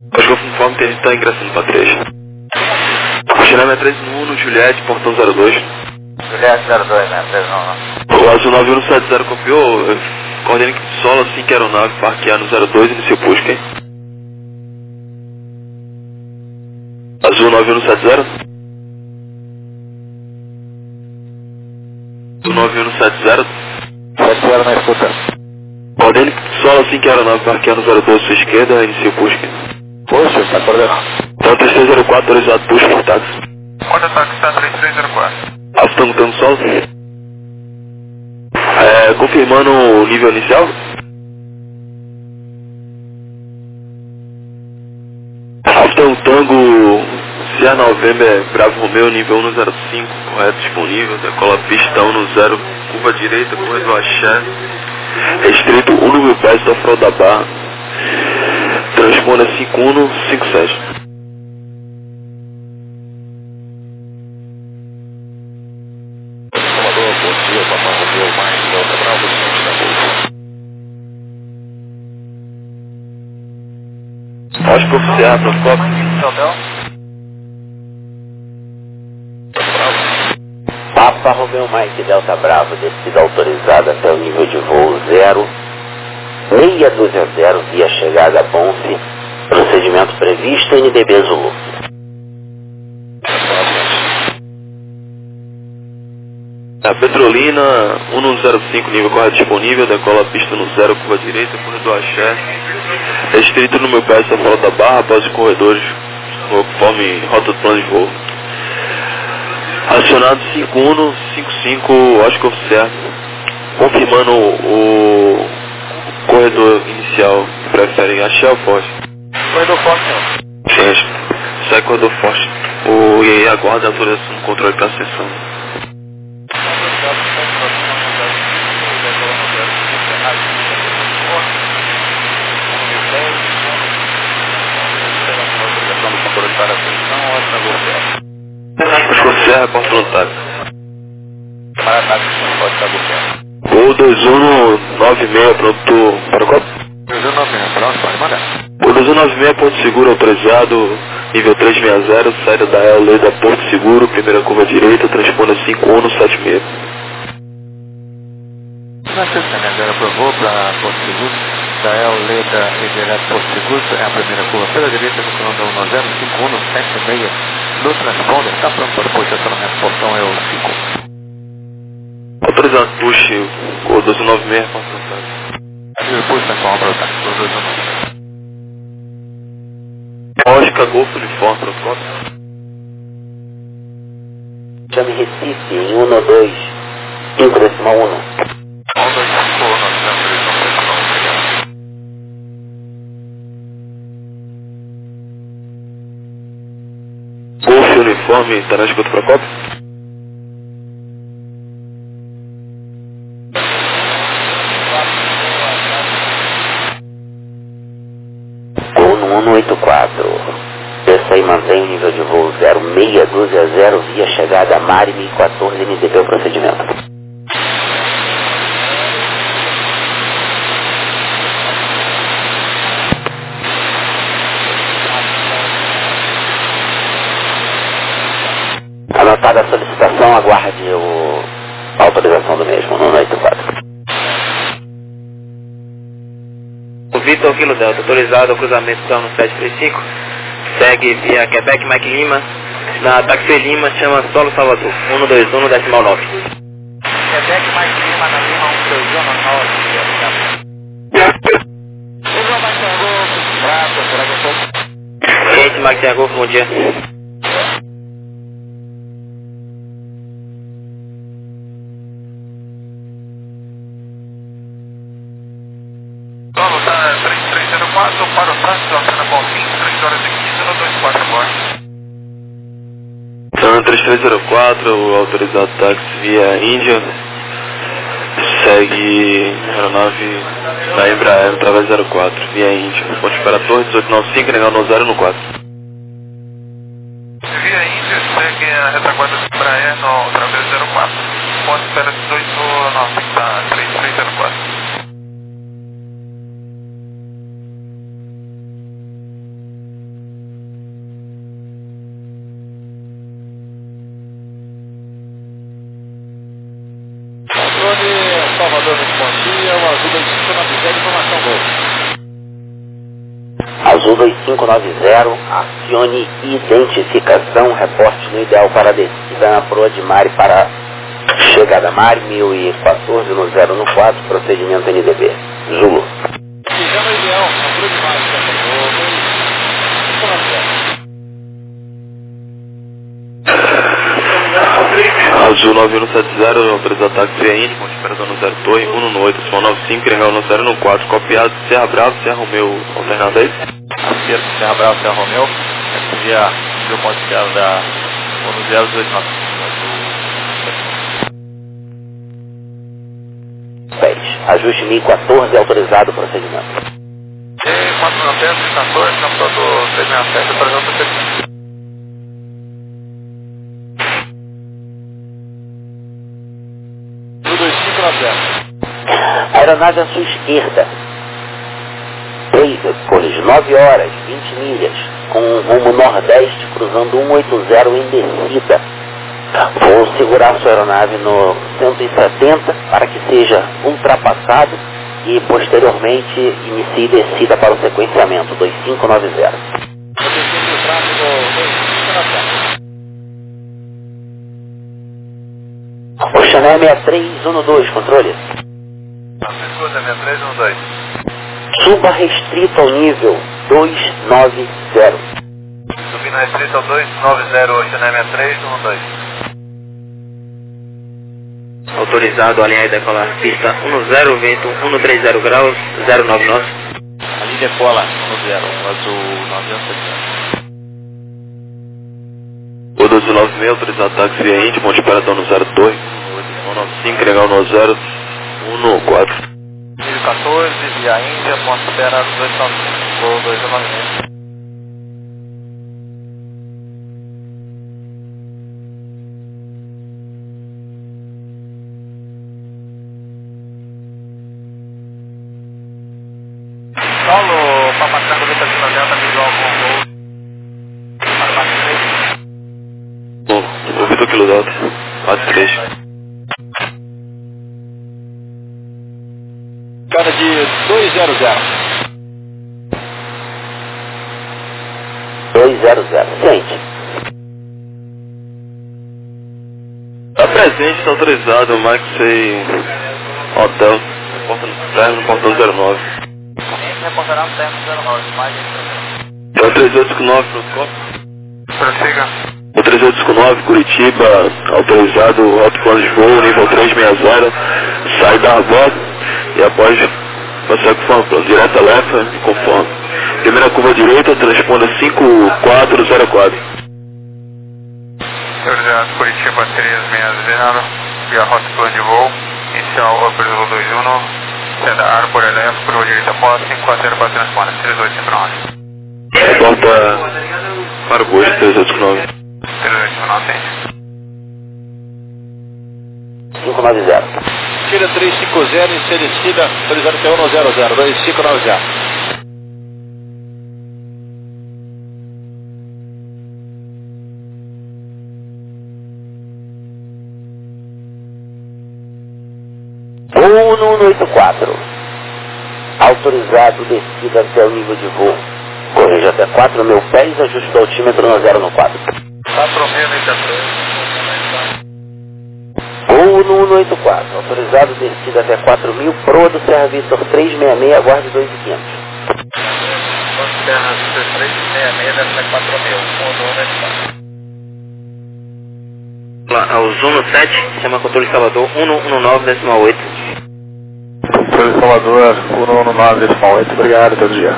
Oscar Uniforme tem gente tá ingressando para 3. Chinema é 311, Juliette, portão 02. Juliette 02, né? 311. O Azul 9170 copiou, coordene que solo assim que aeronave parquear no 02 inicia busca, hein? Azul 9170. Azul 9170. 70 na escuta. Coordene que solo assim que aeronave parquear no 02 sua esquerda inicia busca. Poxa, está coordenado. Então 3304 autorizado push por táxi. Onde o táxi está 3304? Aftango Tango Solo. Confirmando o nível inicial. Aftango Tango Sierra November Bravo Romeo nível 1 no 05, correto, disponível, decola pistão no 0, curva direita, corredor axé, restrito 1 no 1000 pés da frota da barra, transpone 5157. Oscar Sierra Procopio. Papa Romeo Mike Delta Bravo, descida autorizada até o nível de voo 0, meia dúzia 0, via chegada a Bonfe, procedimento previsto NDB Zulu. A Petrolina 1105, nível correto disponível, decola a pista no 0, curva direita, corredor axé, restrito no meu pé essa frota da barra, após os corredores, conforme rota do plano de voo. Acionado 5155, Oscar certo, confirmando o corredor inicial, preferem axé ou forte? Corredor forte, não. Sim, sai corredor forte. O IAE aguarda a autorização do controle para a sessão. Oscar Serra, porta no táxi. O 2196, pronto para qual? 2196, pronto, pode mandar. O 2196, Porto Seguro autorizado, nível 360, saída da El Leda Porto Seguro, primeira curva direita, transpone 5176. Na sexta, né? Agora aprovou para Porto Seguro, da El Leda e direto Porto Seguro, é a primeira curva pela direita do cronômetro 105176. No transponder, está pronto para o estacionamento, portão é o 5. Autorizado push, o 2196, porta no táxi. Depois está com a obra do táxi, o 219. Oscar Golf Uniforme, protocolo. Chame Recife em 112, 5 decimal 1. 125, Golf Uniforme, está na escuta para copa? Gol no 184. Desça e mantém o nível de voo 0620, via chegada a Mari 1014, NDB o procedimento. Anotada a solicitação, aguarde a autorização do mesmo, no 184. O Vitor Kilo Delta, autorizado ao cruzamento então no 735, segue via Quebec Mike Lima, na Taxi Lima, chama Solo Salvador, 121 decimal 9. Quebec mais Lima na Lima 121 9. Usa o Max Golf, Prata, será que eu sou? Gente, Max Golf, bom dia. Solo tá 3304 para o táxi, Altana Bonfim, 3 horas e 15 no 24 agora. Então, 3304, o autorizado táxi via Índia, segue aeronave da Embraer através 04, via Índia. Ponte para a torre 1895, negar no 0 no 4. Via Índia, segue a retaguarda do Embraer no através 04. Ponte para 1895, tá 3304. 2590, informação boa. Azul 2590, acione identificação, reporte no ideal para descida, proa de Mari para chegada Mari, 1014 no 014, procedimento NDB. Zulu. Fizemos o ideal, a proa de Mari, Azul 9170, autorizado táxi via Índico, operador no 0 Torre, 118, São 95, Real no 014, copiado, Serra Bravo, Serra Romeu, alternado aí? Acerto, Serra Bravo, Serra Romeu, via o ponto zero da 1029. Ajuste 1014, autorizado o procedimento. 414, na proa do 367, autorizado o procedimento. Aeronave à sua esquerda. Corrige 9 horas, 20 milhas, com rumo nordeste, cruzando 180 em descida. Vou segurar sua aeronave no 170 para que seja ultrapassado e posteriormente inicie descida para o sequenciamento 2590. Oceané 6312, controle. Escuta, 6312. Suba restrito ao nível 290. Subindo restrito ao 290, Oceané 6312. Autorizado a alinhar e decolar pista 10, vento 130 graus, 09 nosso. Ali decola 10, azul 970. O 1296, autorizado táxi via Índico, operador no 0 Torre, 195, Real no 014. 14, via Índia, ponto espera 295, voo 296. Paulo, Papacango, Delta Lima Delta, visual com voo. Para bate 3. Bom, o Vitor Kilo Delta, bate 3. Cara de 200. 200, gente. Tá presente, está autorizado, Maxei Hotel, porta no término, portão 09. Reportará no término 09, mais É o 3859 pro copo. prossiga. O 3859, Curitiba, autorizado, alto plano de voo, nível 360, sai da borda e após passar com fã, direta leva e conforme. Primeira curva direita, transponda 5404. Autorizado, Curitiba 360, via rota plano de voo, inicial Upper 021, Seda Arbor, Elenco, curva direita após 5404, transponda 3859. Porta para o Gosto 3859. 3859, sim. 590. Tira 350, inicia descida, autorizado P1 no 00, 2590. Voo no 184. Autorizado descida até o nível de voo. Corrija até 4.000 pés, ajuste o altímetro no 014. 4.083. Voo no 184. Autorizado descida até 4.000, proa do Serra Vitor 366, aguarde 2.500. Terra 366, deve ser 4.000, Ao Zuno 7, chama controle Salvador 119,8. Controle Salvador 119,8, obrigado, todo dia.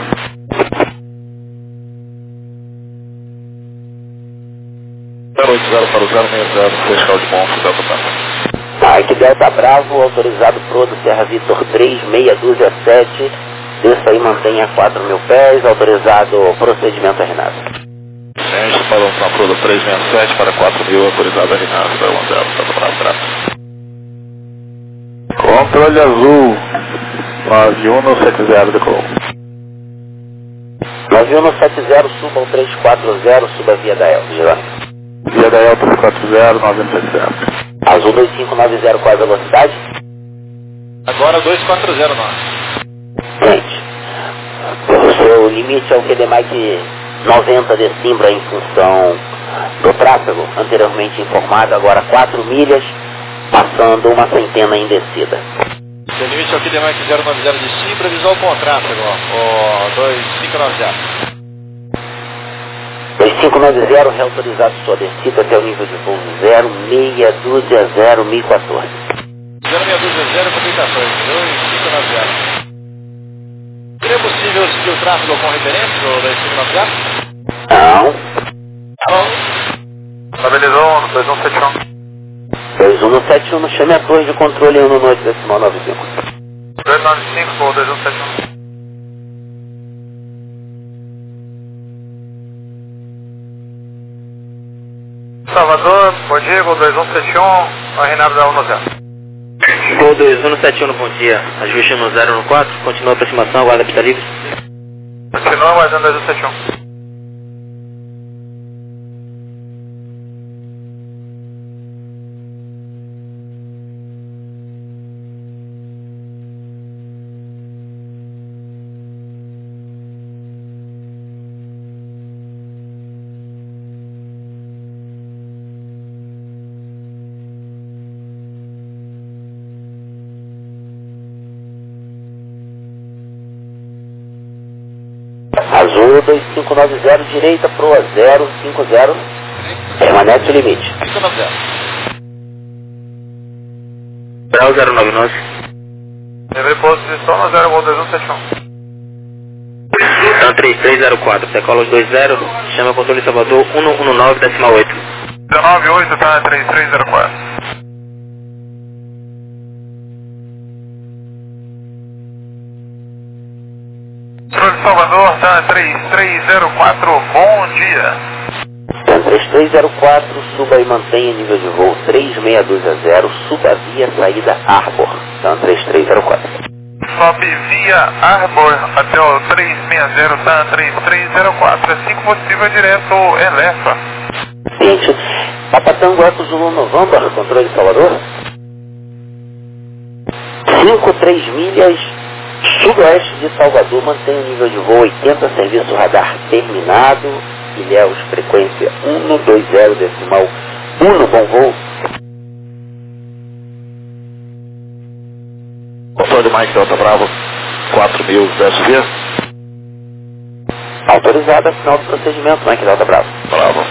Para o 060, fiscal de Monte, Delta Bravo. Mike Delta Bravo, autorizado proa do Serra Vitor 3627, desça e mantenha 4.000 pés, autorizado procedimento Renato. Gente, falando na proa do 367 para 4.000, autorizado Renato, para 10, Delta Bravo, graças. Controle azul, 9170, decolou. 9170, suba ao 340, suba via da Elva. Via da Elva 340, 9170. Azul 2590, qual a velocidade? Agora 2409. Gente, o seu limite é o QD Mike 90 de Simbra em função do tráfego, anteriormente informado, agora 4 milhas, passando uma centena em descida. Seu limite é o QD Mike 090 de Simbra, visual com tráfego, ó, 2590. 2590, reautorizado sua descida até o nível de voo 0620 1014. 0620 comunicações, 2590. Seria possível seguir o tráfego com referência do 2590? Não. Estabilizou no 2171. 2171, chame a torre de controle 1 no noite decimal 95. 295 por 2171. Salvador, bom dia, Gol 2171, a Reinaldo da 10. Gol 2171, bom dia. Ajuste no 0 no 4, continua a aproximação, aguarda a pista livre. Continua aguardando 2171. Azul 2590, direita proa 050, permanece o limite. 590. Brau 099. Lembrei posição no 0 Gol 2171. Então 3304, decola os 20, chama controle Salvador 119 decimal 8. 198, tá 3304. Controle Salvador, tá 3304, bom dia. 3304, suba e mantenha nível de voo 3620, suba via saída Arbor, então 3304. Sobe via Arbor até o 360, tá 3304, assim que possível direto Elefa. Seguinte, Papatango Eco Zulu November, controle Salvador. 53 milhas sudoeste de Salvador, mantém o nível de voo 80, serviço radar terminado, Ilhéus, frequência 120 decimal 1, bom voo. Controle Mike Delta Bravo, 4000, desce via. Autorizada, final do procedimento, Mike Delta Bravo. Bravo.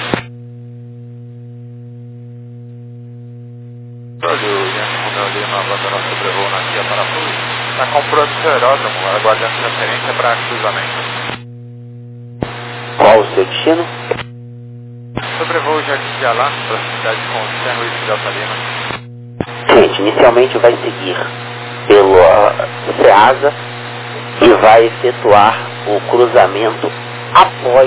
Brasil, Romeu Lima, abandonando sobrevoo na Kia Parafuso. Está comprando seu aeródromo, aguardando referência para cruzamento. Qual o seu destino? Sobrevoo Jardim de Alasca, para a cidade com San Luís de Delta Lima. Gente, inicialmente vai seguir pelo SEASA e vai efetuar o cruzamento após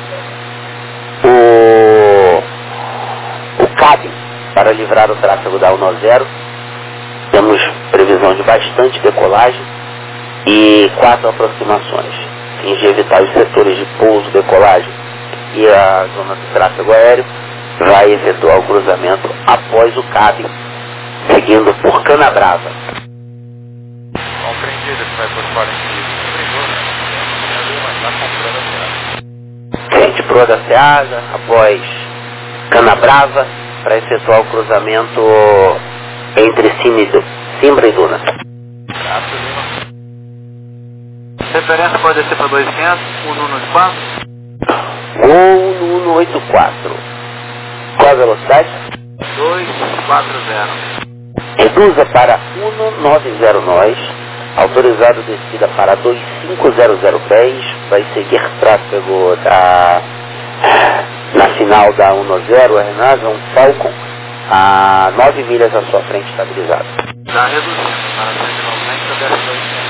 o CAB para livrar o tráfego da 10. Temos previsão de bastante decolagem e 4 aproximações. Fim de evitar os setores de pouso, decolagem e a zona do tráfego aéreo, vai efetuar o cruzamento após o CAB, seguindo por Canabrava. Compreendido que vai por 45 Frente proa da SEASA, após Canabrava, para efetuar o cruzamento entre Simbra e Duna. Referência pode descer para 2500, 1 Gol no 184. Qual a velocidade? 240. Reduza para 190 nós. Autorizado descida para 2500 pés. Vai seguir tráfego na final da 10, RNAS, um Falcon a 9 milhas à sua frente estabilizado. Já reduzindo para 190, desce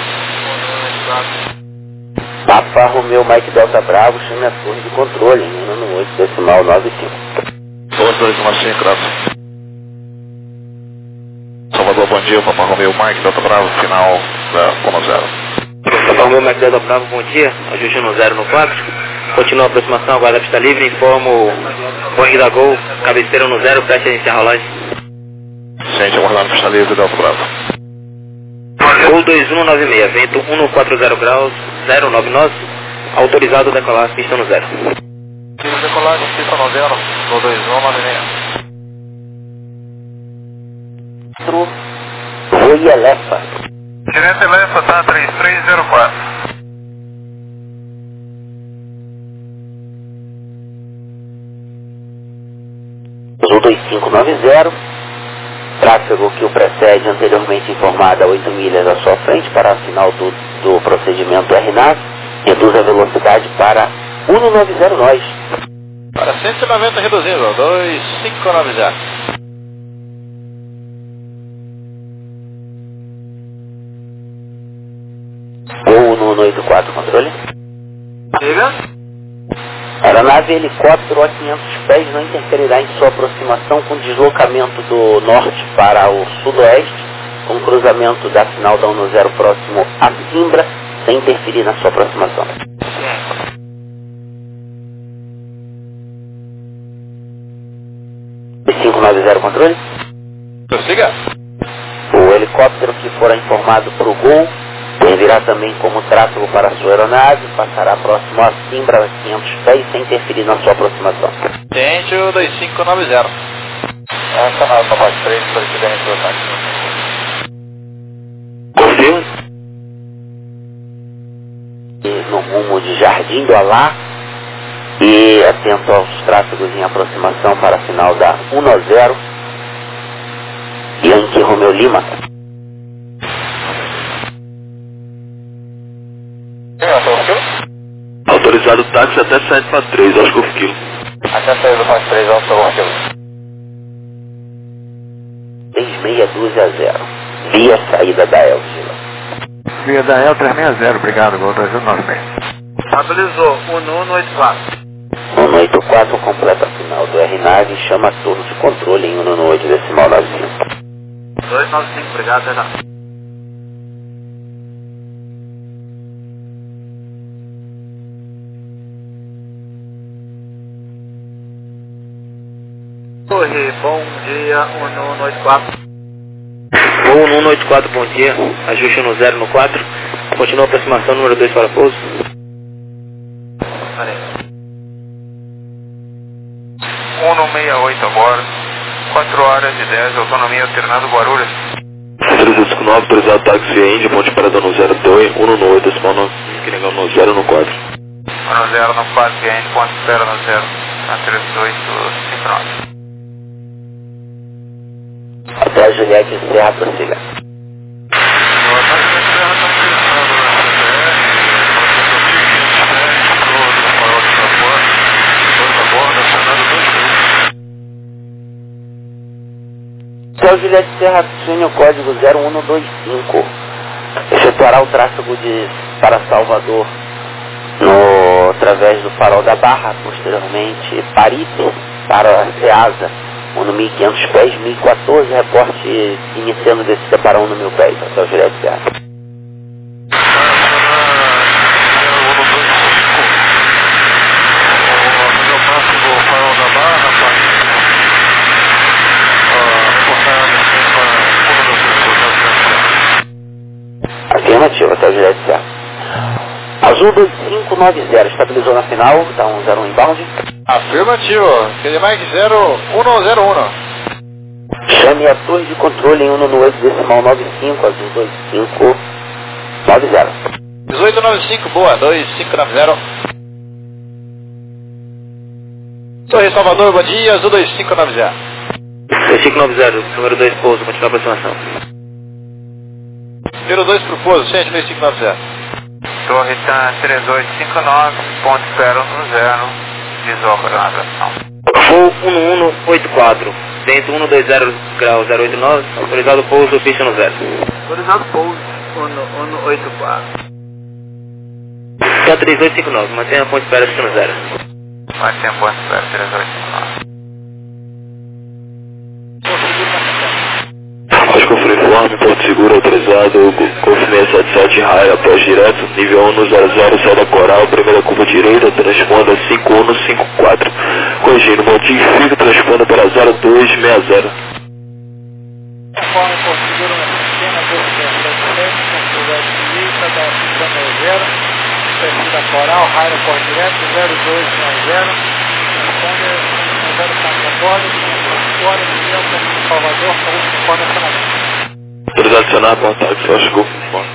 200, Papa Romeu Mike Delta Bravo, chame a torre de controle, no 8 decimal 95. 215, graças. Salvador, bom dia, Papa Romeu Mike Delta Bravo, final da 10. Papa Romeu Mike Delta Bravo, bom dia. Ajuste no 0 no 4. Continua a aproximação, aguarda a pista livre. Informo o Boeing da Gol, cabeceira no 0, preste a iniciar a rolagem. Gente, aguardando pista livre, Delta Bravo. Gol Voo 2196, vento 140 graus, 09 nós, autorizado a decolar, pista no zero. Decolagem, pista no zero, voo 2196. Oi, Elefa. Direto Elefa, tá 3304. Azul 2590, tráfego que o precede anteriormente informado a 8 milhas à sua frente para a final do procedimento RNAV, reduz a velocidade para 190 nós. Para 190 reduzindo, 2590. Voo 184, controle. Diga. Aeronave helicóptero a 500 pés não interferirá em sua aproximação com deslocamento do norte para o sudoeste, com cruzamento da final da 10 próximo a Simbra, sem interferir na sua aproximação. 590, controle. Prossiga. O helicóptero que for informado para o Gol servirá também como tráfego para a sua aeronave, passará próximo a Simbra a 500 pés sem interferir na sua aproximação. Tente o 2590. Essa nave na base 3, solicitando o ataque. Confirma. No rumo de Jardim do Alá e atento aos tráfegos em aproximação para a final da 10 Yankee Romeo Lima. Autorizado táxi até 7 para 3, Oscar Kilo. Até 7 para 3, Oscar Kilo. 3620, via saída da Elgila. Via da El 360, obrigado, Gol 2196. Estabilizou, 1184. 184 completa a final do RNAV e chama turno de controle em 198 decimal 95. 295, obrigado, Renato. Torre, bom dia, 1184. Voo 184, bom dia, ajuste no 0 no 4, continua a aproximação número 2 para pouso. 168 agora, 4 horas e 10, autonomia alternado Guarulhos. 359, autorizado táxi Índia, ponte parada no 02, 198, decimal 9, que negão no 0 no 4. 10 no 4, Índia, ponte espera no 0, a 3859. Até a Juliette Serra, prossiga. Até a Juliette Serra, acione o código 0125. Efetuará o tráfego para Salvador através do Farol da Barra, posteriormente Paripe para Ceasa. No 1500 pés, 1014, reporte iniciando descida para 1000 pés, até o Juliette Serra. Afirmativo, até o Juliette Serra. Azul 2590, estabilizou na final, dá 101 inbound. Afirmativo, Mike 0101. Chame a torre de controle em 198 decimal 95, azul 2590. 1895, boa, 2590. Torre Salvador, bom dia, azul 2590. 2590, número 2 pouso, continua a aproximação. Número 2 pro pouso, gente, 2590. Torre tá 3859, ponto espero no 0, desopera na atração. Voo 1184, dentro 120 graus 089, autorizado pouso, pista no 0. Autorizado pouso, 1184. Tá 3859, mantenha a ponte espera, pista no 0. Mantenha a ponte espera, 3859. Oscar Freeform, Porto Seguro autorizado, Golf 677 Raia, após direto, nível 1 no 00, saída Coral, primeira curva direita, transponda 5154. Corrigindo, modifica, transponda para 0260. Conforme Porto Seguro, na sistema, Coral, raio por direto, 0290, transponder 04 a bordo, agora no Salvador, para o Concordo Nacional. Autorizado adicionar, bom táxi, Oscar Golf Uniforme.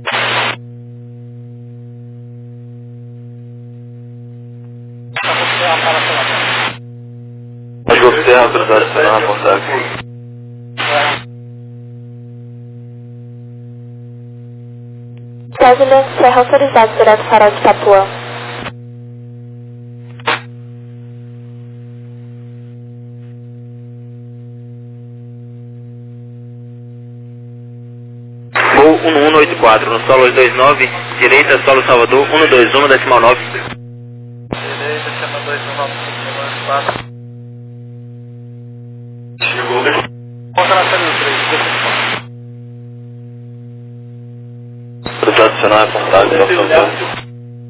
Oscar Golf Serra, autorizado adicionar, bom táxi. Brasília Serra autorizado direto Farol de Itapuã. Gol 1184, no solo 29, direita, solo Salvador, 121, decimal 9. Direita, chama 219, Chegou. contra a série do 3, Autorizado adicionar, bom táxi, Oscar.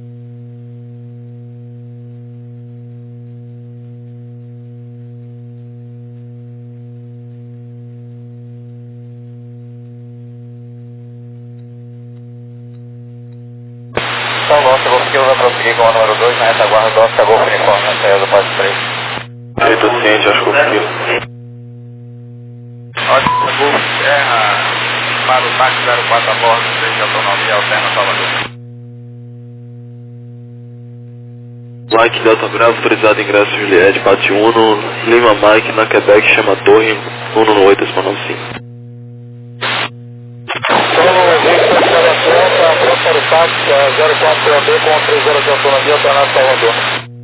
Oscar Golf Kilo vai prosseguir com o número 2 na retaguarda do Oscar Golf Uniforme na saída do pós 3. Direito ciente, Oscar Golf Kilo. Oscar Golf Serra para o táxi 04 a bordo, 6 de autonomia, alterna Salvador. Mike Delta Bravo, autorizado ingresso Juliette, Pátio 1, Lima Mike, na Quebec, chama Torre, 118, decimal 95. Para o táxi 04 AB com 3 horas de autonomia, alterna Salvador.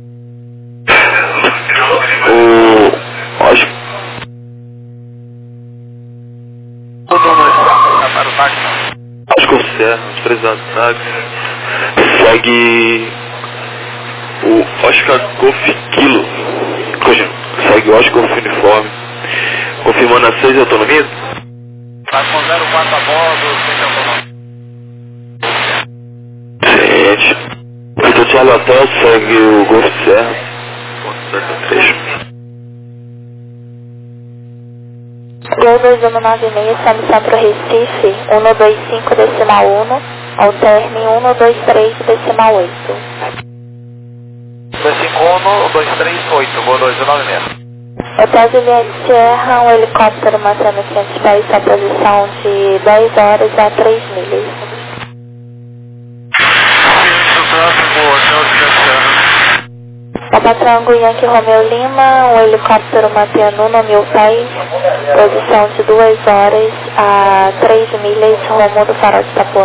Acho Para o táxi. que o Serra, autorizado táxi, segue o Oscar Golf Kilo, segue o Oscar Golf Uniforme, confirmando as 6 autonomias. Tá com 04 a bordo, 6 de autonomia. Gente, Vitor Charlie Hotel segue o Golf Serra, ponto 73. Gol 2196, chame Centro Recife, 125 decimal 1, alterne 123 decimal 8. 251, 238, gol 296. Hotel Juliette Serra, um helicóptero mantendo 500 pés a posição de 10 horas a 3 milhas. Papa Tango Yankee Romeo Lima, um helicóptero mantendo 1.000 pés, posição de 2 horas a 3 milhas, rumo do Farol de Itapuã.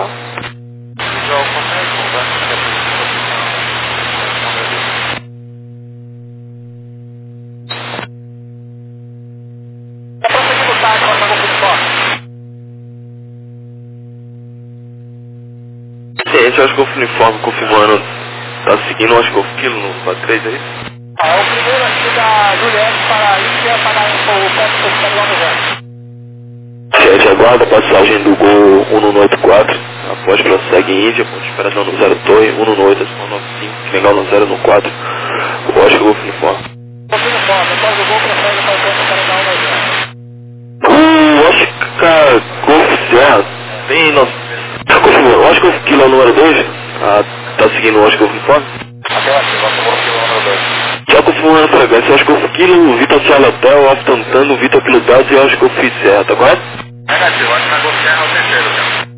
Gente, Oscar Golf Uniforme confirmando, tá seguindo o Oscar Golf Kilo no 43, é isso? É o primeiro aqui da Juliette para a Índia, para o Petro do Estadual do Rio. Gente, aguarda a passagem do Gol 1184, após prossegue em Índia, ponto de esperação no 0 Torre, 118, decimal 95, legal no 0 no 4, o Oscar Golf Uniforme. Golf Uniforme, após o gol prossegue para o ponto de Canadá 190. O Oscar Golf Serra tem nosso... O Oscar Golf Kilo é o número 2? Tá seguindo o Oscar Golf Uniforme? Afirmativo, Oscar Golf Kilo número 2. Só confirmando a frequência, Oscar Golf Kilo, Vitor Charlie Hotel, Alfa Tango, Vitor Kilo Delta e Oscar Golf Serra, tá correto? Negativo, Oscar Golf Serra é o terceiro, cara.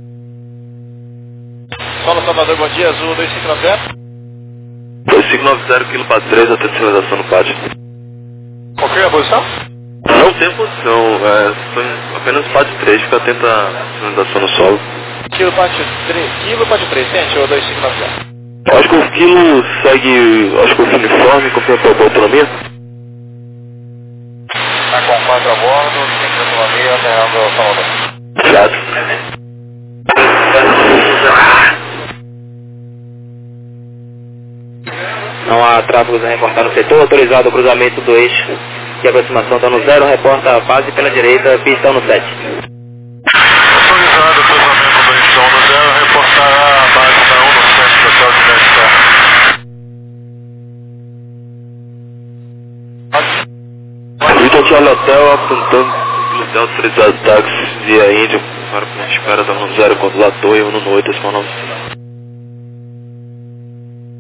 Solo Salvador, bom dia, Azul 2590. 2590, quilo para 3, até sinalização no pátio. Confirma a posição? Não tem posição, foi apenas pátio 3, fica atento à sinalização no solo. Kilo pátio 3, sente, ou 2590. Oscar Golf Kilo segue Oscar Golf Uniforme, confirma para a autonomia. Tá com 4 a bordo, 5 de autonomia, alterando o Salvador. Certo. Não há tráfego a reportar no setor, autorizado o cruzamento do eixo de aproximação está no 0, reporta a base pela direita, pista no 7. Autorizado o cruzamento do eixo no 0, reportar a base da 1 no 7, total de 10 carros. Vitor Charlie Hotel, apontando Hotel autorizado táxi via Índia para o ponto de espera da 10 quando lá Torre, 1 no 8, decimal 95.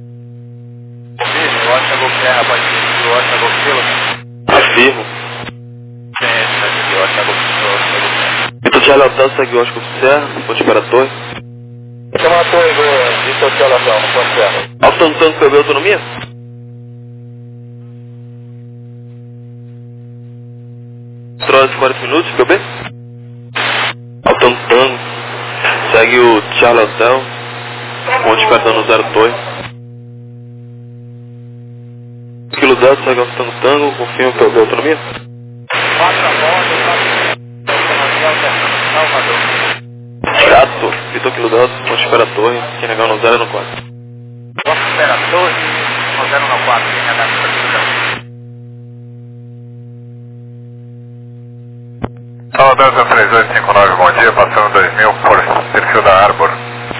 Charlie Hotel segue o Oscar Serra, ponte para a torre. Chama a torre do Vitor Charlie Hotel, no ponte Serra. Alto Tango PB Autonomia? Horas e 40 minutos, PB? Alto Tango segue o Charlie Hotel, ponte para no 0 torre. Kilo Delta segue o Alto Tango, confirma PB Autonomia? Gato, Vitor Kilo Delta, ponte para a torre, quem negar no 0 no 4. Ponte para a torre, no 0 no 4, quem negar no 0. Sala Delta 3859, bom dia, passando 2000 por perfil da Arbor.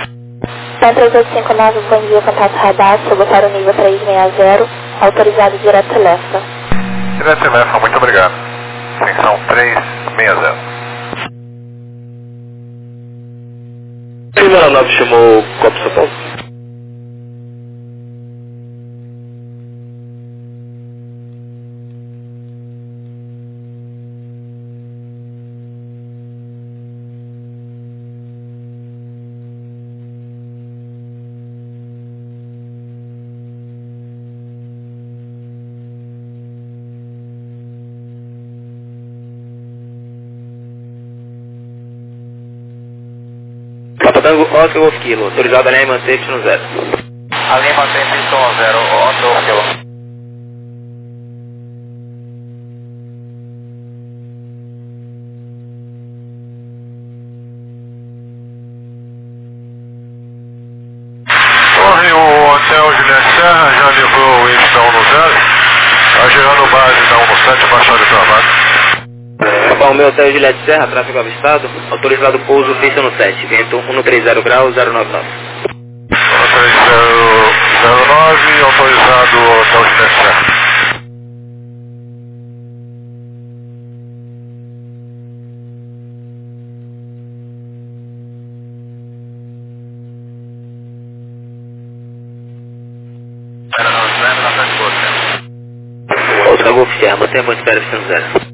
3859, bom dia, contato radar, chegou para o nível 360, autorizado direto telefone. Direto telefone, muito obrigado. Extensão 360. Primeira nave chamou o Copo São Paulo. Papa Tango Oscar Golf Kilo, autorizado a linha manter no 0. A linha mantém pistão 0, Oscar Kilo. Torre, o Hotel Juliette Serra já levou o índice da 1 no 0. Está gerando base da 1 no 7, baixada de trabalho. Papa Romeo Hotel Juliette Serra, tráfego avistado, autorizado pouso pista no 7, vento 130 graus 099. 13009, autorizado Hotel Juliette Serra. Oscar Golf Serra, mantenha a ponte espera pista no 0.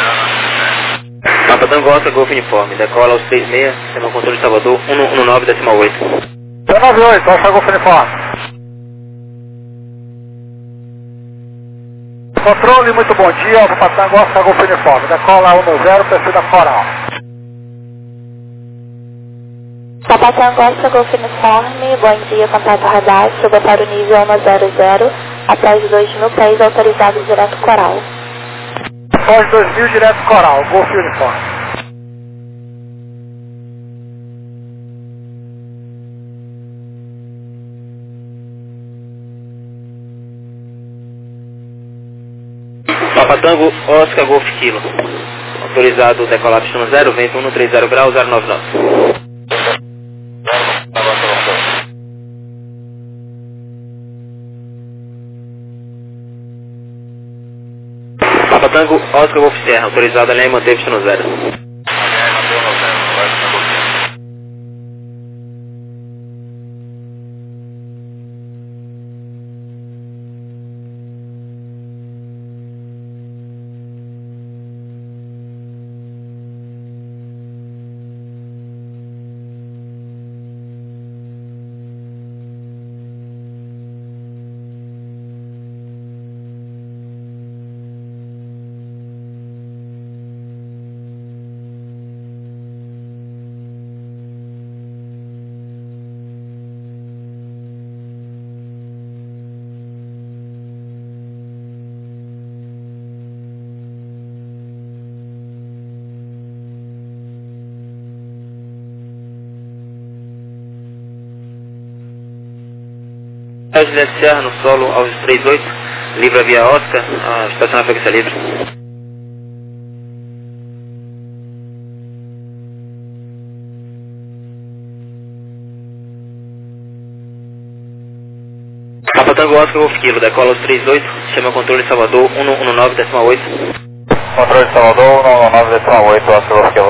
Papa Tango Oscar Golf Uniforme, decola aos 36, sistema controle de Salvador 119,8. 198, Oscar Golf Uniforme. Controle, muito bom dia, Papa Tango Oscar Golf Uniforme, decola 110, perfil da Coral. Papa Tango Oscar Golf Uniforme, bom dia, contato radar, chegou para o nível 100, após 2.000 pés, autorizado direto Coral. Após 2000, direto Coral, Golf Uniforme. Papa Tango Oscar Golf Kilo, autorizado decolar pista no 0, vento 130 graus 099. Papa Tango Oscar Golf Serra, autorizado a linha manter pista no 0. Juliette Serra no solo aos 38, livre a via Oscar, a estação frequência livre. Papa Tango Oscar Golf Kilo, decola aos 38, chama controle de Salvador 119,8. Controle de Salvador 119,8, Oscar Golf Kilo.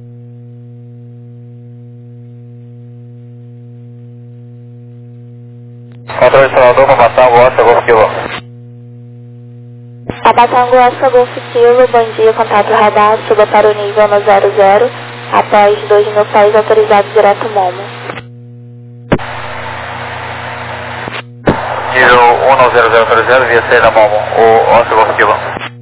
Controle de Salvador, Papa Tango Oscar Golf Kilo. Papa Tango Oscar Golf Kilo, bom dia, contato radar, suba para o nível 100, após 2006 autorizado direto Momo. Nível 10030, via 6 da Momo, o Oscar Golf Kilo.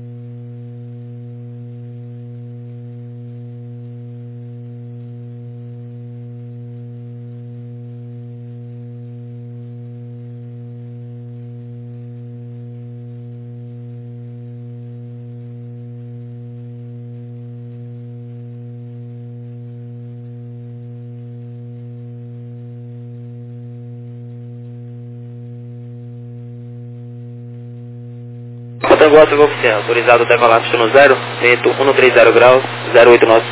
Tango Oscar Golf Sierra, autorizado decolar pista no 0, vento 130 graus, 08 knots.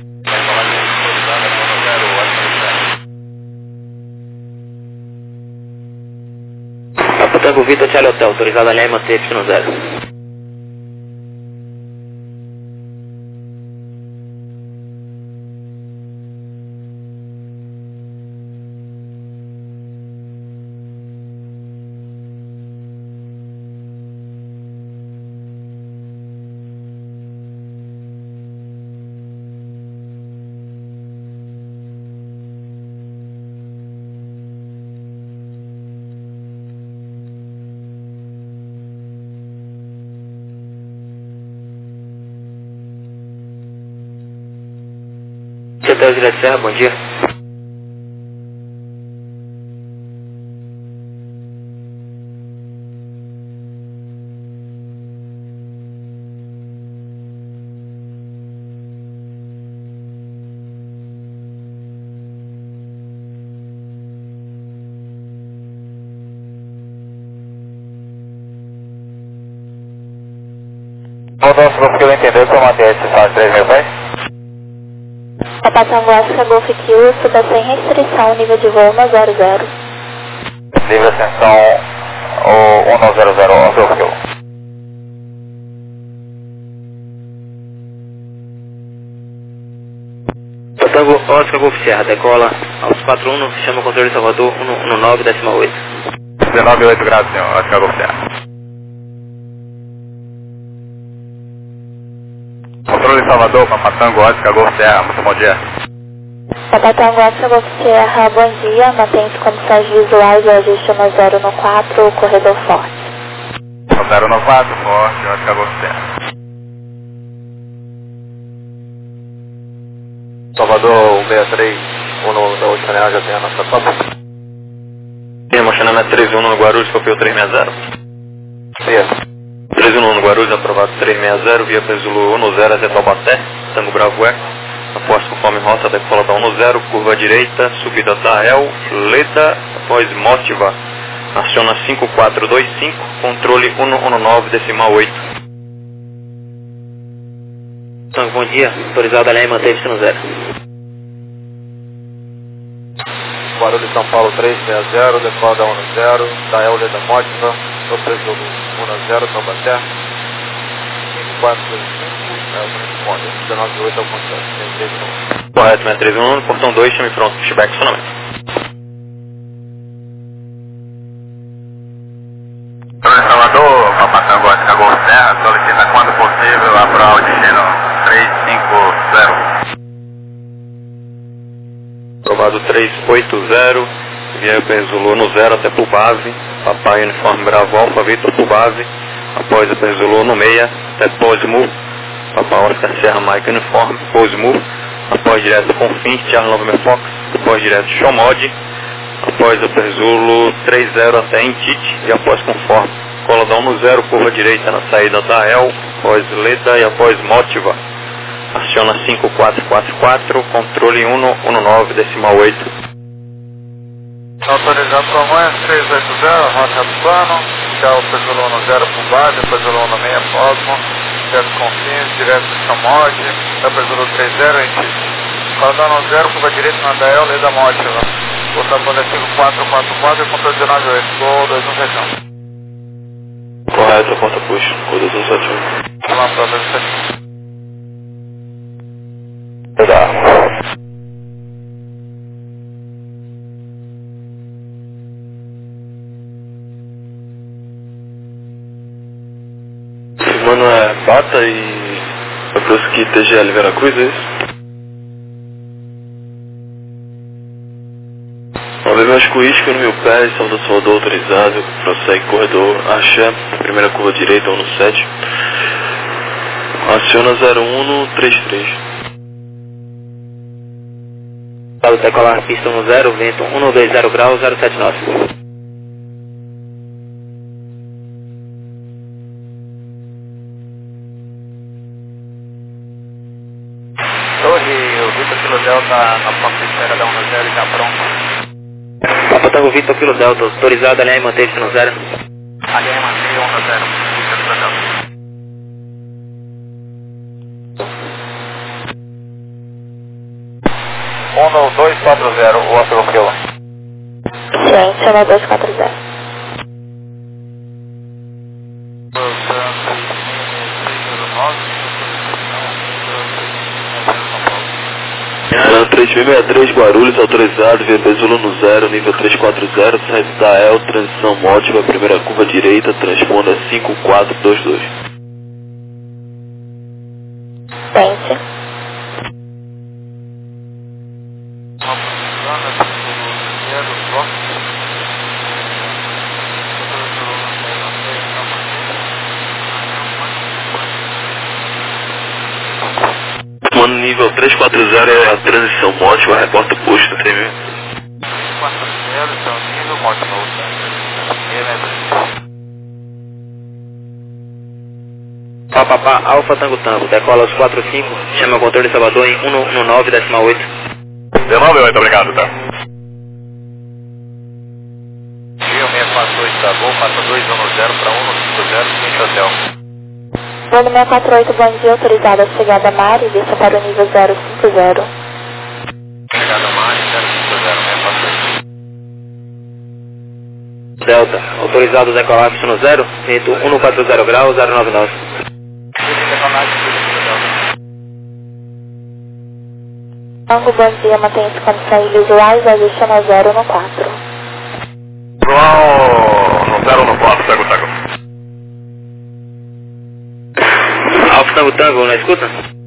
Tango Vitor Charlie Hotel, autorizado a alinhar e manter pista no 0. Hotel Ilha de Serra, bom dia. O nosso grupo que eu entendeu que eu manter esse sinal de 3 mil pés? Papa Tango Oscar Golf Kilo, suba sem restrição, nível de voo 100. Livre ascensão, o 100, Oscar Golf Kilo. Tango Oscar Golf Sierra, decola aos 41, chama o controle de Salvador 119,8. 19,8 graus, senhor, Oscar Golf Sierra. Controle de Salvador, Papa Tango Oscar Golf Sierra, muito bom dia. Papa Tango Oscar Golf Sierra, bom dia, mantém as condições visuais e ajuste no 0 no 4, corredor forte. 0 no 4, forte, Oscar Golf Sierra. Salvador 163, 1 da última linha já tem a nossa copa. Emocionamento 311 no Guarulhos, copiou 360. Sim. 311 no Guarulhos, aprovado 360, via Pesulo 10 até Taubaté, Tango Bravo Eco. Após conforme rota, decola da 10, curva direita, subida da El, Leda, após Motiva. Aciona 5425, controle 119,8. Tango, bom dia, autorizado a alinhar e manter pista no 0. Guarulhos São Paulo 360, decola da 10, da El, Leda, Motiva, no Pesulo 10, Taubaté. 5425, é o transponder, 198 é o contato. Correto, 311, portão 2, chame pronto, pushback, funcionamento. Salvador, Papa Tango Oscar Golf Sierra, solicita quando possível a prova de destino 350. Aprovado 380, via Pesulo 10 até Pubave, Papai Uniforme Bravo Alfa Vitor Pubave, após a Pesulo 6 até Posmo, Papai Oscar Serra Mike Uniforme, Posmo, após direto Confins, Charlie November Fox, após direto Chomod, após a Pesulo 30 até Intite e após conforme. Cola da 10, curva direita na saída da El, após Leda e após Motiva. Aciona 5444, controle 119,8. Autorizado para amanhã, 380, rota do plano, tchau, Pesulo 10 por base, Pesulo 6 Posmo, direto Confins, direto Chamod, da Pesulo 30 em Tite. Para dar 0, curva direita na Dael, lei da Motiva. Portação é 5444 e controle 198, gol 2171. Correto, ponta push, gol 2171. Vamos lá para 2171. Mano, é Bata e Brusque TGL Veracruz, é isso? Vasco Isca no 1000 pés, São Salvador autorizado, prossegue corredor Axé, primeira curva direita 17, aciona 0133. Para decolar pista 10, vento 120 graus 079. Torre, o Vitor Kilo Delta na porta de espera da 10 está pronto. Papa Tango Vitor Kilo Delta, autorizado, alinhar e manter pista 10. Alinhar e manter 10, Vitor Kilo Delta. Uno 240, o atropelo. Ciência, 1240. Plan 3063, Guarulhos, autorizado, VP Zulu no 0, nível 340, saída da EL, transição módica, primeira curva direita, transponda 5422. Ciência. Mano, nível 340 é a transição módica, reporta posto, entendeu? 340, então nível módico. Papapá, Alfa Tango Tango, decola aos 45, chama o controle de Salvador em 119, 8. 19,8, obrigado, tá? Rio 648, tá bom, passa 210 para 150, seguinte hotel. Voo 648, bom dia, autorizada a chegada a Mari, vista para o nível 050. Chegada a Mari, 050, 648. Delta, autorizado decolar pista 0, vento 140 graus 099. Tango, bom dia, mantenha-se condições visuais, ajuste no 0 no 4. João, no 0 no 4, pega o taco. Alfa Tango Tango, na escuta?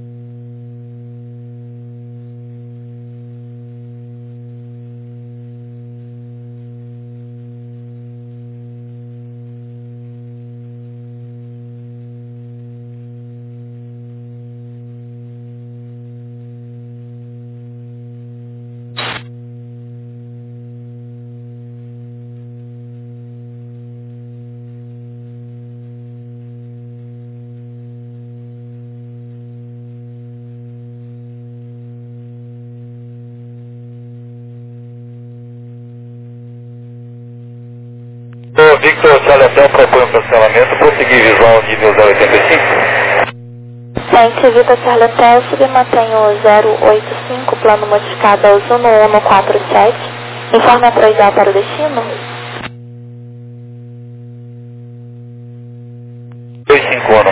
O Victor Saletel propõe um cancelamento, prosseguir visual nível 085. Ciência, Vitor Charletel, submantém o 085, plano modificado aos 1147. Informe a provisão para o destino. 251.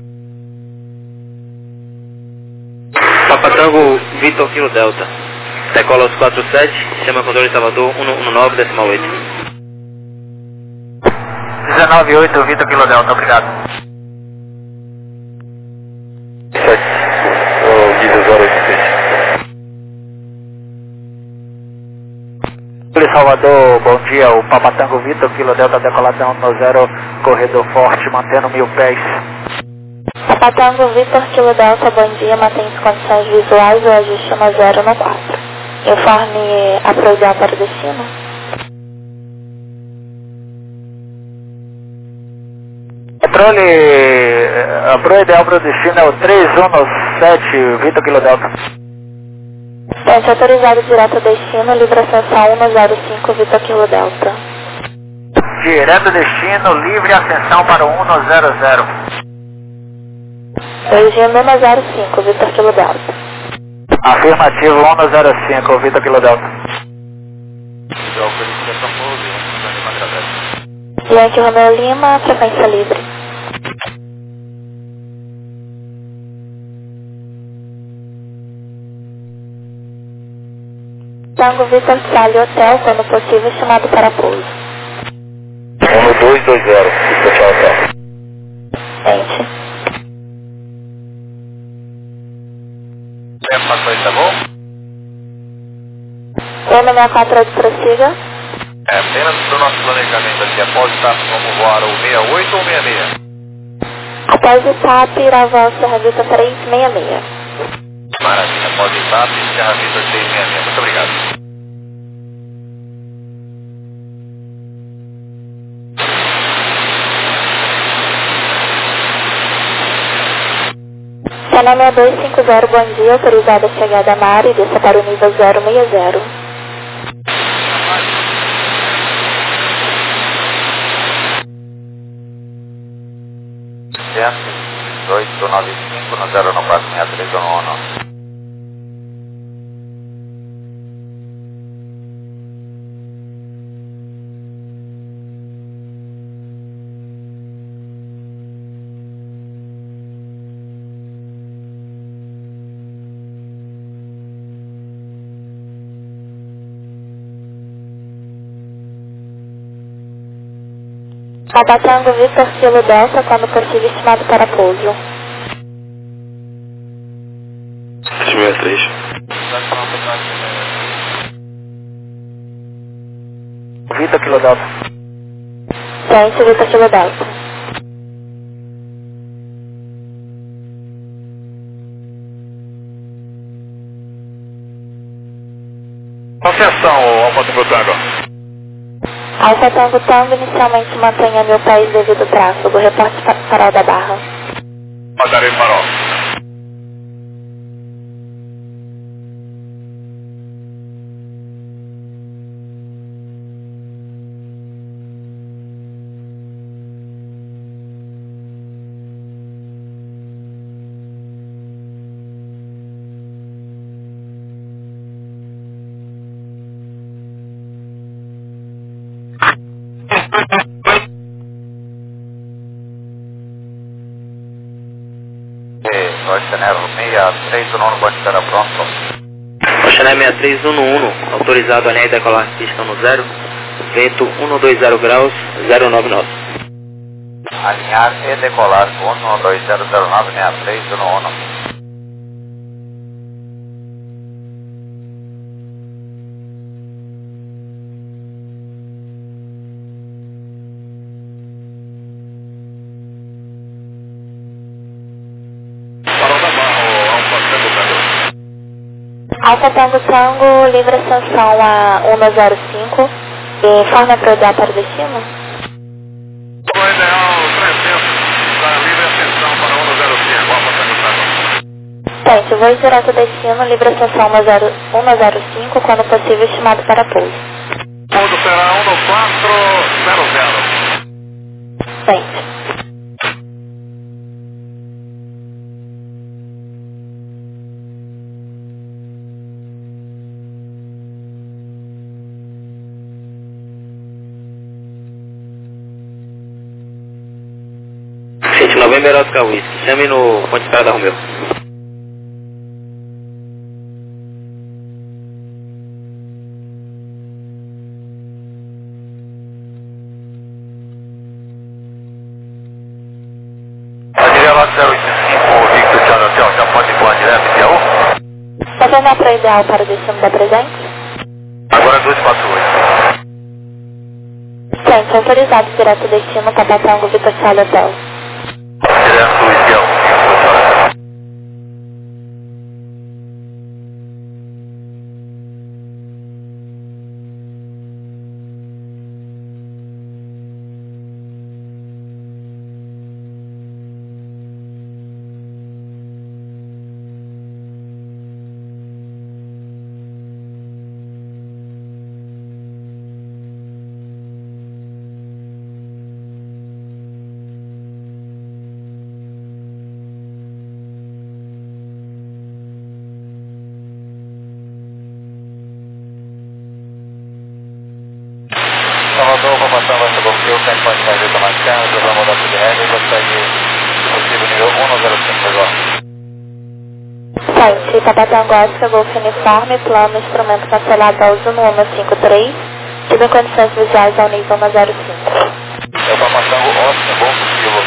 Papa Tango Vitor Kilo Delta, decola aos 47, chama o controle de Salvador 119, 8. 19,8, Vitor Kilo Delta, obrigado. 7, o nível 086. Salvador, bom dia, o Papa Tango Vitor Kilo Delta, decolação no 0, corredor forte, mantendo 1000 pés. Papa Tango Vitor Kilo Delta, bom dia, mantenha-se condições visuais, o ajuste no 0 no 4. Informe a provisão para o destino. A pro ideal para o destino é o 317, Vitor Kilo Delta. Ciência, autorizado direto ao destino, livre ascensão 105, Vitor Kilo Delta. Direto destino, livre ascensão para o 100. Regime 105, Vitor Kilo Delta. Afirmativo 105, Vitor Kilo Delta. Yankee Romeo Lima, frequência livre. Tango Vitor Sally Hotel, quando possível, chamado para pouso. 1220, Vitor Hotel. Gente. Passou, tá bom? 648, prossiga. Apenas do nosso planejamento aqui, após o TAP, vamos voar o 68 ou 66? Após o TAP, irá voar o Serra Vista 366. Maravilha, após o TAP, Serra Vista 366. Muito obrigado. Cena 6250, bom dia, autorizada a chegada a mar e desça para o nível 060. Certo, 895 no 09463 no 1. Papa Tango Victor Kilo Delta, quando possível, estimado para pouso. 63. Vitor Kilo Delta. Ciência Victor Kilo Delta. Concessão, Alfa Tango Tango. Alfa Tango Tango, inicialmente mantenha meu país devido ao tráfego. Reporte Farol da Barra. Pagarei farol. Oceaner 6311, pode estar pronto. Oceaner 6311, autorizado a alinhar e decolar pista no 0, vento 120 graus, 099. Alinhar e decolar 1200963 no 1. Alfa Tango Tango, livre ascensão a 105 e informe para o destino. O ideal 300, da livre ascensão para 105, Alfa Tango Tango. Tente, voo direto destino, livre ascensão 105, quando possível, estimado para pouso. Pouso será 1400. Tente. November Oscar Whisky, chame no Ponte Estrada Romeu. Adriano 085, Victor Charlie Hotel, já pode voar direto, Itaú? Retornar para o ideal para o destino da presente? Agora 248. Tente, autorizado direto destino, Papa Tango Victor Charlie Hotel. Direto ideal, Victor Charlie. Salvador, vou passar a vossa bloqueio, tem que passar a vida mais caro, para mudar de regra e consegue, se possível, nível 105 agora. Tente, Papa Tango Oscar, Golf Uniforme, plano, instrumento cancelado ao Zuno 153, tido condições visuais ao nível 105. Eu vou passar o Oscar, Golf Kilo.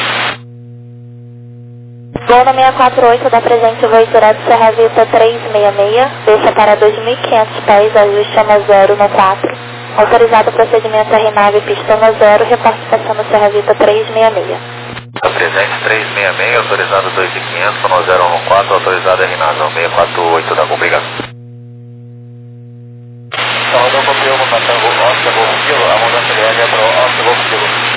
Voo na 648 da presente voo direto Serra Vista 366, deixa para 2.500 pés, ajuste a 0 no 4, Autorizado o procedimento RNAV pista 10, reporte estação Serra Vita 366. Presente 366, autorizado 2500, 1014, autorizado RNAV 648 da obrigado. Salvador copiou uma Tango Oscar Golf Kilo, a mudança de área para o Oscar Golf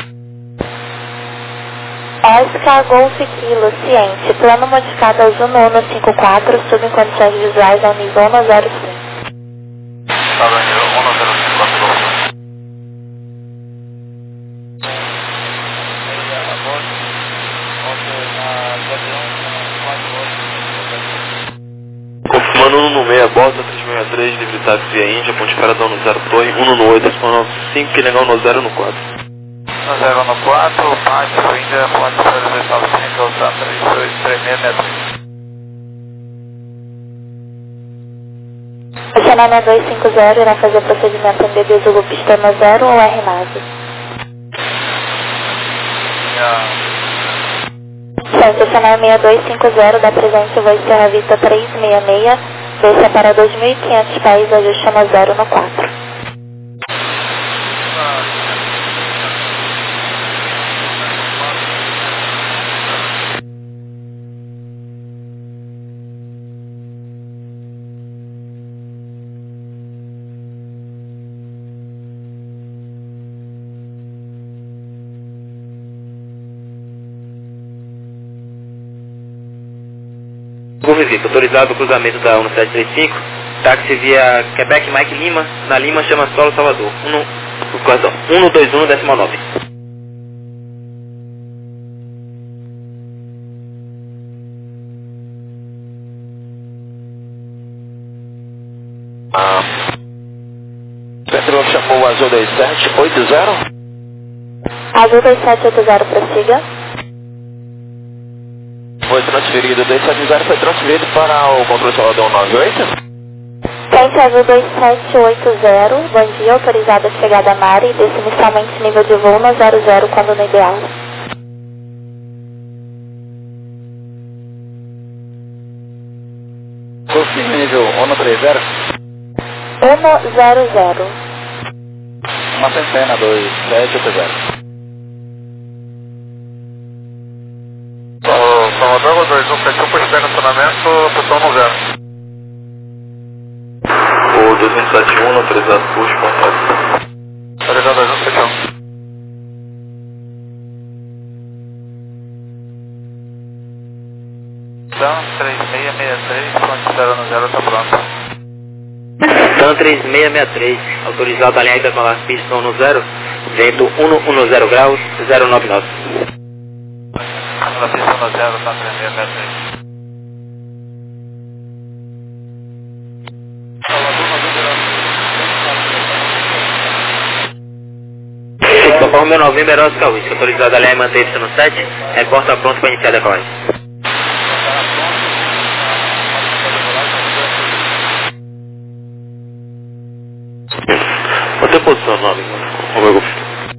Kilo. Oscar Golf Kilo, ciente, plano modificado ao Juno 154, subo em condições visuais ao nível 105. Salvador 105, Oscar Golf Kilo. Confirmando 116, aborda 363, livre táxi via Índia, ponte Paradão no 0 Torre, 118, Espanhol 5, que legal no 0 no 4. No 0 no 4, parte Índia, ponte Paradão 295, Santa 3663. O Channel 6250 irá fazer procedimento em BB Zulu pista 0 ou RNAV? Gente, o Channel 6250 da presente voz Serra Vita 366, desce para 2.500 pés, ajuste no 0 no 4. Golf Victor, autorizado o cruzamento da 1735, táxi via Quebec Mike Lima, na Lima chama Solo Salvador, 121, 19. Centro chamou o Azul 2780. Azul 2780, prossiga. Foi transferido, 270 foi transferido para o controle Salvador 98? Frente Azul 2780, bom dia, autorizada a chegada a Mari, desce inicialmente nível de voo no 00 quando no ideal. Confirme nível 130. 100. Uma centena, 2780. Salvador 2171 por estacionamento, pessoal no 0. O 2171, autorizado push, contato. Autorizado 2171. Então, 3663, ponte 0 no 0, tá pronto. TAN 3663, autorizado a linha da pista 10, vento 110 graus, 099. Na pista no 0, tá 3663. São Romeu November, Oscar Whisky, autorizado a linha manter no 7, reporta pronto para iniciar a decolagem. Quanto é a posição, nome? Romeu Golf.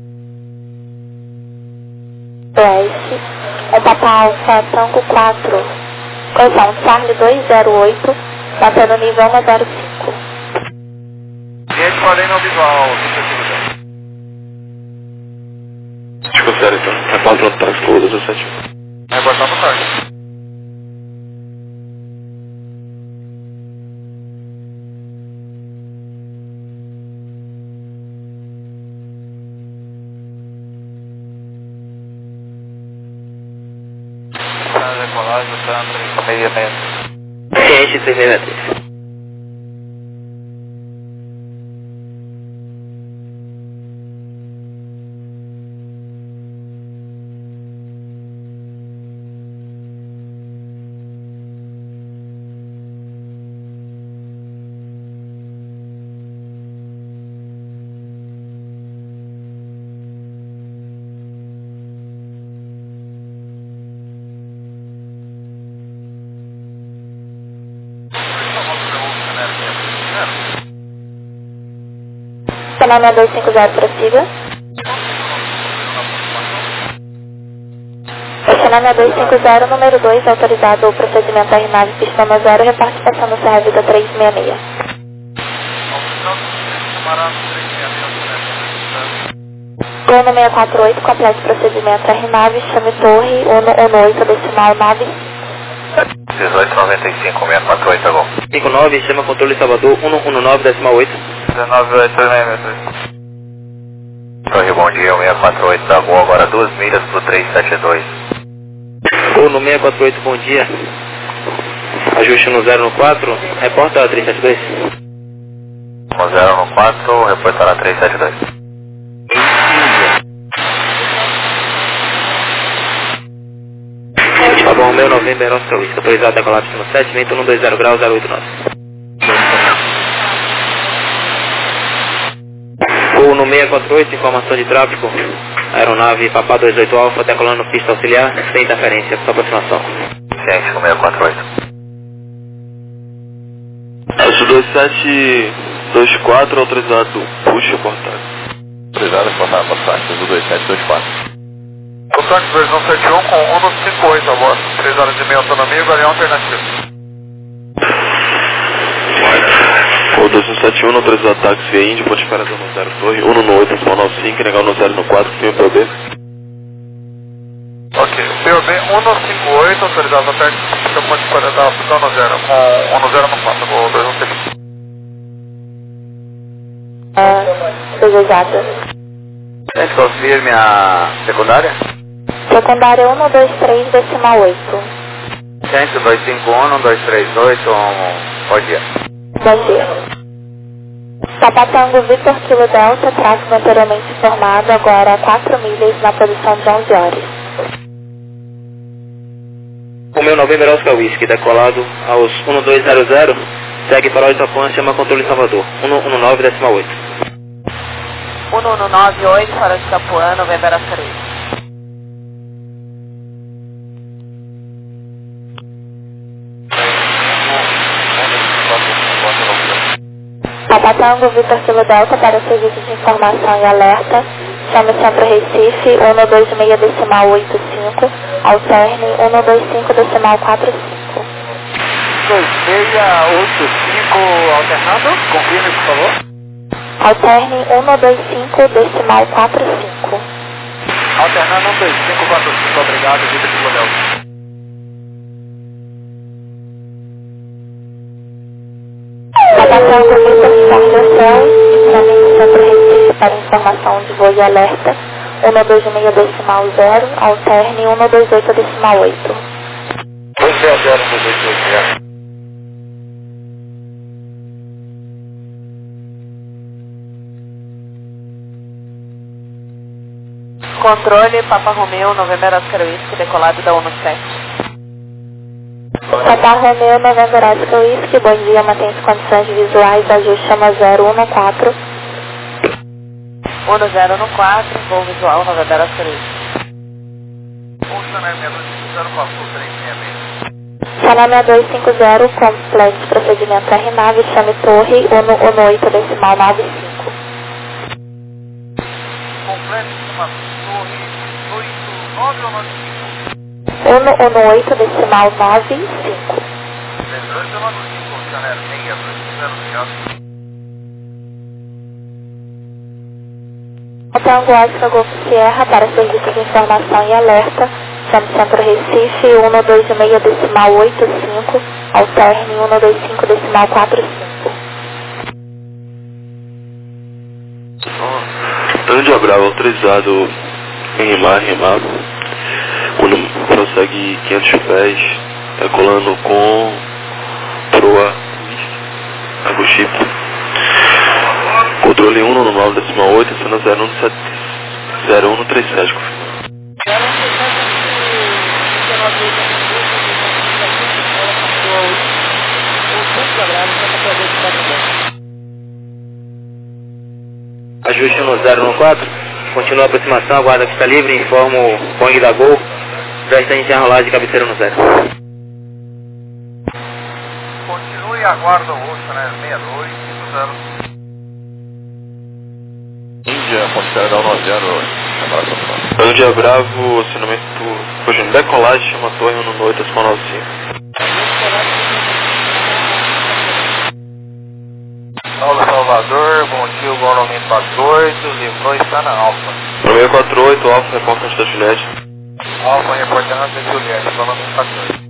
Oeste, um Papa Alfa, Tango 4, correção, Charlie 208, batendo nível 105. Gente, falei no visual, Victor. Desconsidera então, repassa no táxi com o 17. Vai botar no tarde. Decolagem, TAN 3663. Ciente 3663. Canal 6250, prossiga. O Canal 6250, número 2, autorizado o procedimento RNAV pista 0, reporte estação no Serra Vida 366. Camarada 366. Gol no 648, completo procedimento R9, chame torre 118, decimal 9. 1895, 648, gol. 59, chama controle Salvador 119, decimal 8. 198, Torre, bom dia, 648 da Gol, agora 2 milhas pro 372. Gol no 648, bom dia. Ajuste no 0 no 4, reporta 372. No 0 no 4, reportará 372. Papa Romeo, November, Oscar Whisky, autorizado a colapso no 7, vento 120 graus, 089. Gol no 648, informação de tráfego, aeronave Papá 28 Alfa, decolando pista auxiliar, sem interferência, sua aproximação. Ciente, no 648. S2724, autorizado, puxa portátil. Autorizado a exportar a passagem do 2724. Contato 2171 com 158 a bordo, 3 horas e meia autonomia, variante alternativo. O 2171, autorizado táxi via Índia, ponte para no 0 torre, 1 no 8, decimal 95, negar no 0 no 4, tem o POB. Ok, POB 158, autorizado a táxi, ponte para da opção no 0, com 1 no 0 no 4, gol 217. Desejada. Gente, confirme a secundária? Secundária 123, decimal 8. Gente, 251, 238, bom dia. Bom dia. Papa Tango Victor Kilo Delta, tráfego anteriormente informado, agora 4 milhas na posição de 11 horas. Romeo, November, Oscar Whisky, decolado aos 1200, segue para o Itapuã, chama controle Salvador, 119, decimal 8. 1198, para de Itapuã, November, Oscar Whisky. Papa Tango Victor Kilo Delta para serviço de informação e alerta, chame Centro Recife 126 decimal 85, alterne 125 decimal 45. 2685 alternando, confirme por favor. Alterne 125 decimal 45. Alternando 12545, obrigado, Vitor Kilo Delta. Papa Tango Victor Charlie Hotel, chame Centro Recife para informação de voo e alerta, 126 decimal 0, alterne 128 decimal 8. 200, Controle Papa Romeo, November, Oscar Whisky, decolado da 17. Papa Romeo, November, Oscar Whisky, bom dia, mantém-se condições visuais, ajuste chama 014. 1014, voo visual, November, Oscar Whisky. Chama 6250, complete procedimento R9, chame torre 118 decimal 95. Complete uma torre 89 ou 118 decimal 95. 1895, Chanel 6200. Tango Oscar Golf Sierra para serviço de informação e alerta, chame Centro Recife 126 decimal 85, alterne 125 decimal 45. Tango Bravo, autorizado em remar. Quando prossegue 500 pés, decolando com proa Água Chip. Controle 1 no 9 decimal 8, cena 0137. Ajuste no 014, continua a aproximação, aguarda pista livre, informa o Boeing da Gol, já está em desenrolagem de cabeceira no 0. Continue e aguarda o rosto, né? 6250. Índia, Ponte da 190. Tango Bravo, acionamento, decolagem, chama torre 118 decimal 95. Salvador, bom dia, o Gol 48, livrou está na Alfa. Romeu 48, Alfa, reporta antes da Juliette. Alfa, reportando antes da Juliette, falando 14.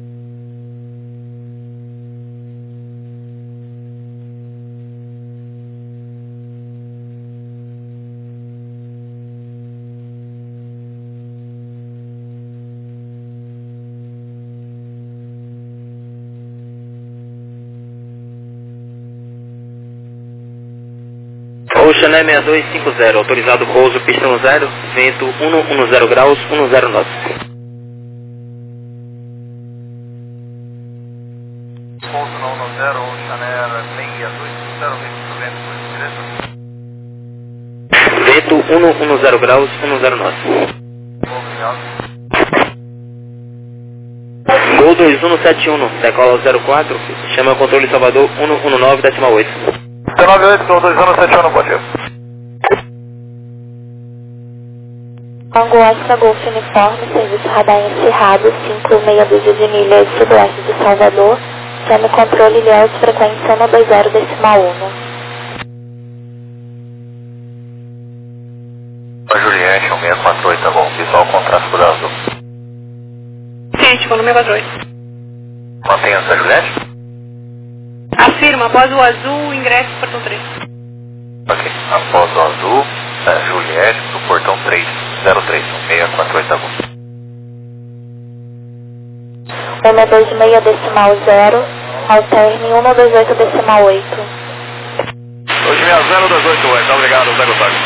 Oceané 6250, autorizado pouso, pista 10, vento 110 graus, 10 knots. Pouso no 10, Oceané 6250, Vento 110 graus, 10 knots. obrigado. Gol 2171, decola 04, chama controle Salvador 119,8. 198, Gol 2171, bom dia. Tango Oscar Golf Uniforme, serviço radar encerrado, 5 dúzia de milhas sudoeste de Salvador, chame controle Ilhéus, frequência 120,1. A Juliette, 648, tá bom, visual contraste por azul. Gente, volume 68. Mantenha essa Juliette? Afirma, após o azul, ingresso portão 3. Ok, após o azul, Juliette, pro portão 303, 648, tá bom. 126,0, alterne 128,8. 26028, obrigado, Zé Gustavo.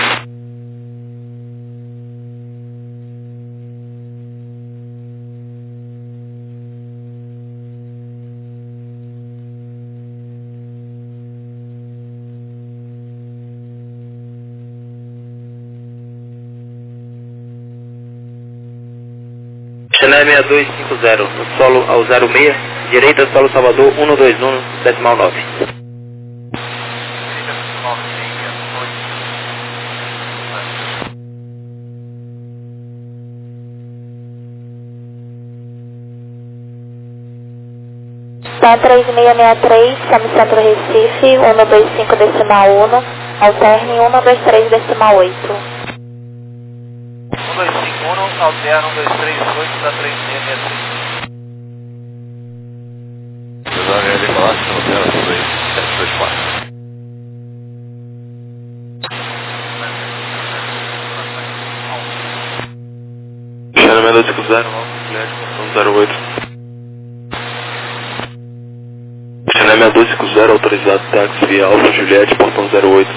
Oceané 6250, no solo ao 06, direita solo Salvador 121,9. Tá 3663, chame Centro Recife, 125,1, alterne 123,8. 1251, altera 1238 da 3663. Ele coloca no 02724. Oceané 6250, Alfa, Juliette, portão 08. Oceané 6250, autorizado táxi via Alfa, Juliette, portão 08.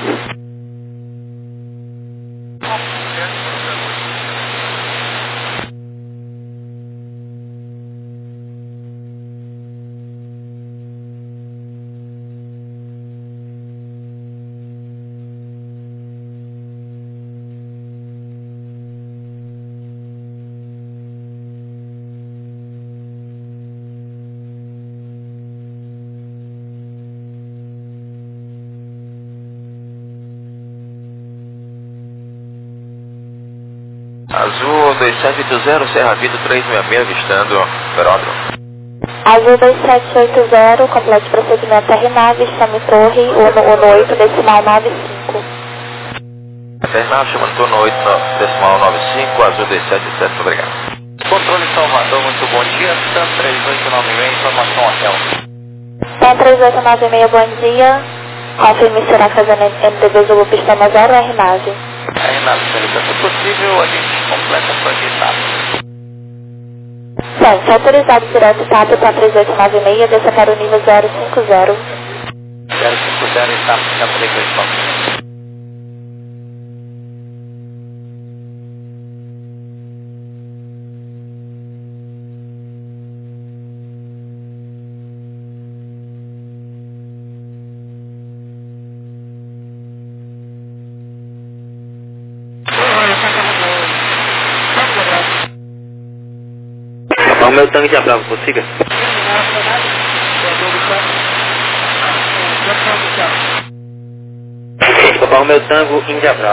Azul 2780, Serra Vida 366, avistando Veródromo. Azul 2780, complete procedimento R-Nave, chame Torre 118,95. Terminal chamando turno 8,95, Azul 2787, obrigado. Controle Salvador, muito bom dia, TAM 3896, informação hotel. TAM 3896, bom dia. Confirme será fazendo MDB Zulu Pistão 0 R-Nave. Renato, se possível, a gente completa por aqui, tá? Sim, autorizado direto TAP, TAM 3896, desça para o nível 050. 050 está TAM 3896. O meu tanque de Bravo, consiga. Papai, o meu tango Índia Bravo.